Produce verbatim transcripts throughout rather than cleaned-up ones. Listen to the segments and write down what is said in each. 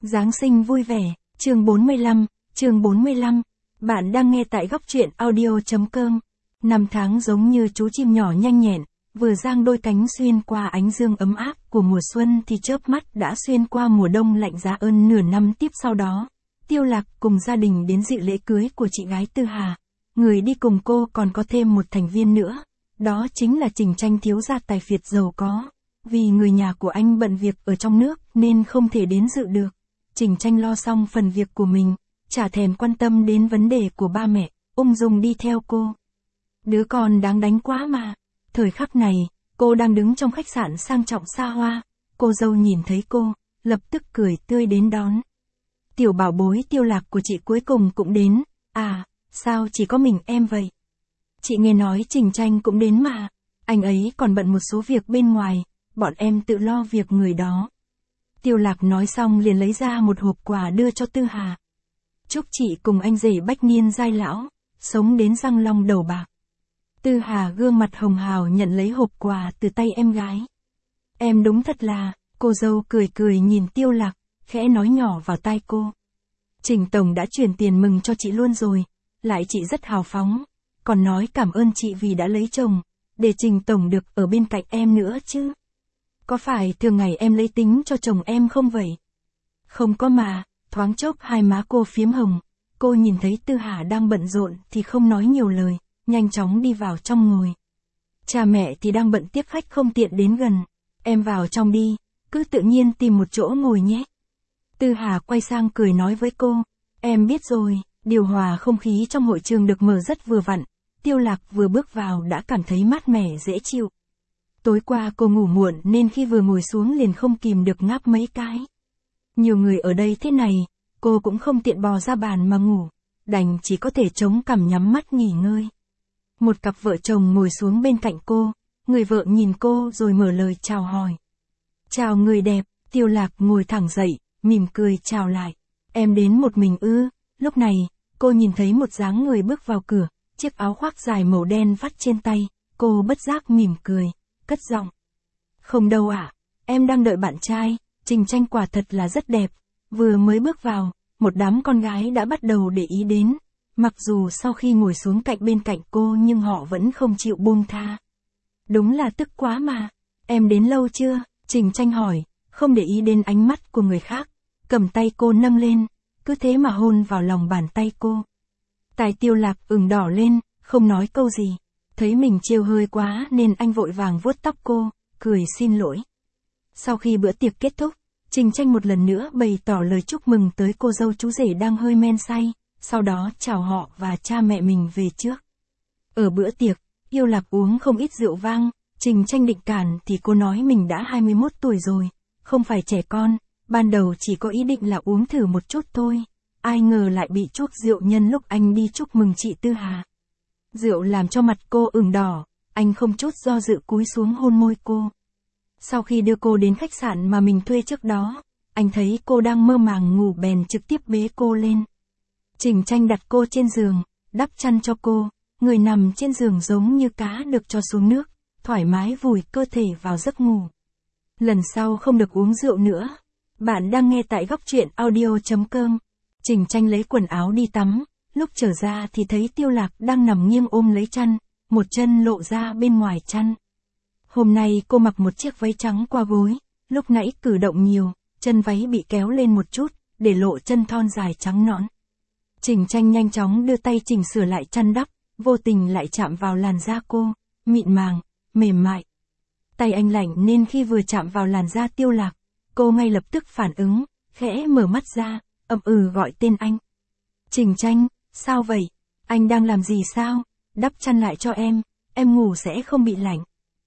Giáng sinh vui vẻ, chương bốn mươi lăm, chương bốn mươi lăm. Bạn đang nghe tại góc truyện audio.com. Năm tháng giống như chú chim nhỏ nhanh nhẹn, vừa giang đôi cánh xuyên qua ánh dương ấm áp của mùa xuân thì chớp mắt đã xuyên qua mùa đông lạnh giá ơn nửa năm tiếp sau đó. Tiêu Lạc cùng gia đình đến dự lễ cưới của chị gái Tư Hà. Người đi cùng cô còn có thêm một thành viên nữa. Đó chính là Trình Tranh, thiếu gia tài phiệt giàu có. Vì người nhà của anh bận việc ở trong nước nên không thể đến dự được. Trình Tranh lo xong phần việc của mình, chả thèm quan tâm đến vấn đề của ba mẹ, ung dung đi theo cô. Đứa con đáng đánh quá mà. Thời khắc này, cô đang đứng trong khách sạn sang trọng xa hoa. Cô dâu nhìn thấy cô, lập tức cười tươi đến đón. Tiểu bảo bối Tiêu Lạc của chị cuối cùng cũng đến. À, sao chỉ có mình em vậy? Chị nghe nói Trình Tranh cũng đến mà. Anh ấy còn bận một số việc bên ngoài, bọn em tự lo việc người đó. Tiêu Lạc nói xong liền lấy ra một hộp quà đưa cho Tư Hà. Chúc chị cùng anh rể bách niên giai lão, sống đến răng long đầu bạc. Tư Hà gương mặt hồng hào nhận lấy hộp quà từ tay em gái. Em đúng thật là, cô dâu cười cười nhìn Tiêu Lạc, khẽ nói nhỏ vào tai cô. Trình Tổng đã chuyển tiền mừng cho chị luôn rồi, lại chị rất hào phóng, còn nói cảm ơn chị vì đã lấy chồng, để Trình Tổng được ở bên cạnh em nữa chứ. Có phải thường ngày em lấy tính cho chồng em không vậy? Không có mà, thoáng chốc hai má cô phiếm hồng, cô nhìn thấy Tư Hà đang bận rộn thì không nói nhiều lời, nhanh chóng đi vào trong ngồi. Cha mẹ thì đang bận tiếp khách không tiện đến gần, em vào trong đi, cứ tự nhiên tìm một chỗ ngồi nhé. Tư Hà quay sang cười nói với cô, em biết rồi, điều hòa không khí trong hội trường được mở rất vừa vặn, Tiêu Lạc vừa bước vào đã cảm thấy mát mẻ dễ chịu. Tối qua cô ngủ muộn nên khi vừa ngồi xuống liền không kìm được ngáp mấy cái. Nhiều người ở đây thế này, cô cũng không tiện bò ra bàn mà ngủ, đành chỉ có thể chống cằm nhắm mắt nghỉ ngơi. Một cặp vợ chồng ngồi xuống bên cạnh cô, người vợ nhìn cô rồi mở lời chào hỏi. Chào người đẹp, Tiêu Lạc ngồi thẳng dậy, mỉm cười chào lại. Em đến một mình ư? Lúc này, cô nhìn thấy một dáng người bước vào cửa, chiếc áo khoác dài màu đen vắt trên tay, cô bất giác mỉm cười, cất giọng. Không đâu ạ, em đang đợi bạn trai, Trình Tranh quả thật là rất đẹp. Vừa mới bước vào, một đám con gái đã bắt đầu để ý đến. Mặc dù sau khi ngồi xuống cạnh bên cạnh cô nhưng họ vẫn không chịu buông tha. Đúng là tức quá mà. Em đến lâu chưa? Trình Tranh hỏi, không để ý đến ánh mắt của người khác. Cầm tay cô nâng lên, cứ thế mà hôn vào lòng bàn tay cô. Tai Tiêu Lạc ửng đỏ lên, không nói câu gì. Thấy mình trêu hơi quá nên anh vội vàng vuốt tóc cô, cười xin lỗi. Sau khi bữa tiệc kết thúc, Trình Tranh một lần nữa bày tỏ lời chúc mừng tới cô dâu chú rể đang hơi men say, sau đó chào họ và cha mẹ mình về trước. Ở bữa tiệc, Tiêu Lạc uống không ít rượu vang, Trình Tranh định cản thì cô nói mình đã hai mươi mốt tuổi rồi, không phải trẻ con, ban đầu chỉ có ý định là uống thử một chút thôi, ai ngờ lại bị chuốc rượu nhân lúc anh đi chúc mừng chị Tư Hà. Rượu làm cho mặt cô ửng đỏ, anh không chút do dự cúi xuống hôn môi cô. Sau khi đưa cô đến khách sạn mà mình thuê trước đó, anh thấy cô đang mơ màng ngủ bèn trực tiếp bế cô lên. Trình Tranh đặt cô trên giường, đắp chăn cho cô, người nằm trên giường giống như cá được cho xuống nước, thoải mái vùi cơ thể vào giấc ngủ. Lần sau không được uống rượu nữa. Bạn đang nghe tại góc truyện audio.com. Trình Tranh lấy quần áo đi tắm, lúc trở ra thì thấy Tiêu Lạc đang nằm nghiêng ôm lấy chăn, một chân lộ ra bên ngoài chăn. Hôm nay cô mặc một chiếc váy trắng qua gối, lúc nãy cử động nhiều, chân váy bị kéo lên một chút, để lộ chân thon dài trắng nõn. Trình Tranh nhanh chóng đưa tay chỉnh sửa lại chăn đắp, vô tình lại chạm vào làn da cô, mịn màng, mềm mại. Tay anh lạnh nên khi vừa chạm vào làn da Tiêu Lạc, cô ngay lập tức phản ứng, khẽ mở mắt ra, ậm ừ gọi tên anh. Trình Tranh, sao vậy? Anh đang làm gì sao? Đắp chăn lại cho em, em ngủ sẽ không bị lạnh.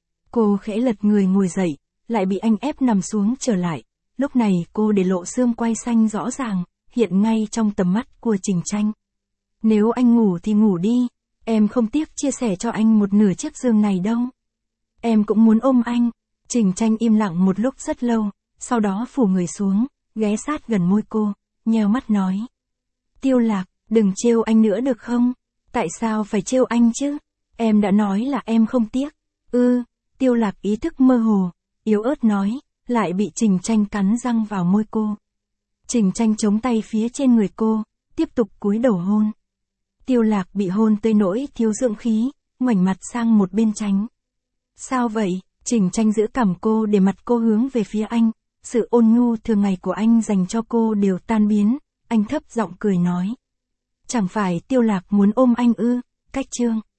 Cô khẽ lật người ngồi dậy, lại bị anh ép nằm xuống trở lại. Lúc này cô để lộ xương quai xanh rõ ràng, hiện ngay trong tầm mắt của Trình Tranh. Nếu anh ngủ thì ngủ đi, em không tiếc chia sẻ cho anh một nửa chiếc giường này đâu. Em cũng muốn ôm anh. Trình Tranh im lặng một lúc rất lâu, sau đó phủ người xuống, ghé sát gần môi cô, nheo mắt nói. Tiêu Lạc, đừng trêu anh nữa được không? Tại sao phải trêu anh chứ? Em đã nói là em không tiếc. Ư, Tiêu Lạc ý thức mơ hồ, yếu ớt nói, lại bị Trình Tranh cắn răng vào môi cô. Trình Tranh chống tay phía trên người cô, tiếp tục cúi đầu hôn. Tiêu Lạc bị hôn tới nỗi thiếu dưỡng khí, ngoảnh mặt sang một bên tránh. Sao vậy? Trình Tranh giữ cằm cô để mặt cô hướng về phía anh, sự ôn nhu thường ngày của anh dành cho cô đều tan biến, anh thấp giọng cười nói. Chẳng phải Tiêu Lạc muốn ôm anh ư? Cách chương